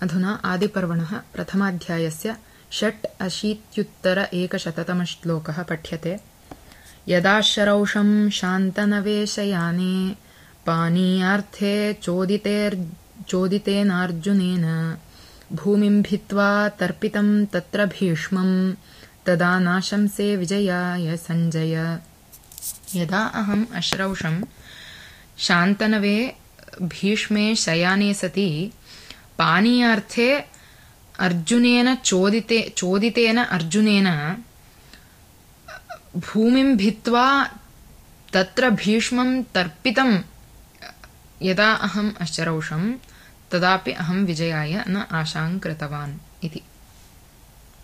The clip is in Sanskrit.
अधुना आदिपर्वणः प्रथमाध्यायस्य 86 श्लोकः पठ्यते। यदा शरौषं शान्तनवे शयाने पानीयार्थे चोदितेनार्जुनेन भूमिं भित्त्वा तर्पितं तत्र भीष्मं तदा नाशंसे विजयाय संजय। यदा अहम् अश्रौषं शान्तनवे भीष्मे शयाने सति पानीयार्थे चोदितेन अर्जुनेन भूमिं भित्त्वा तत्र भीष्मं तर्पितं यदा अहम् अश्रौषं तदापि अहं विजयाय न आशां कृतवान् इति।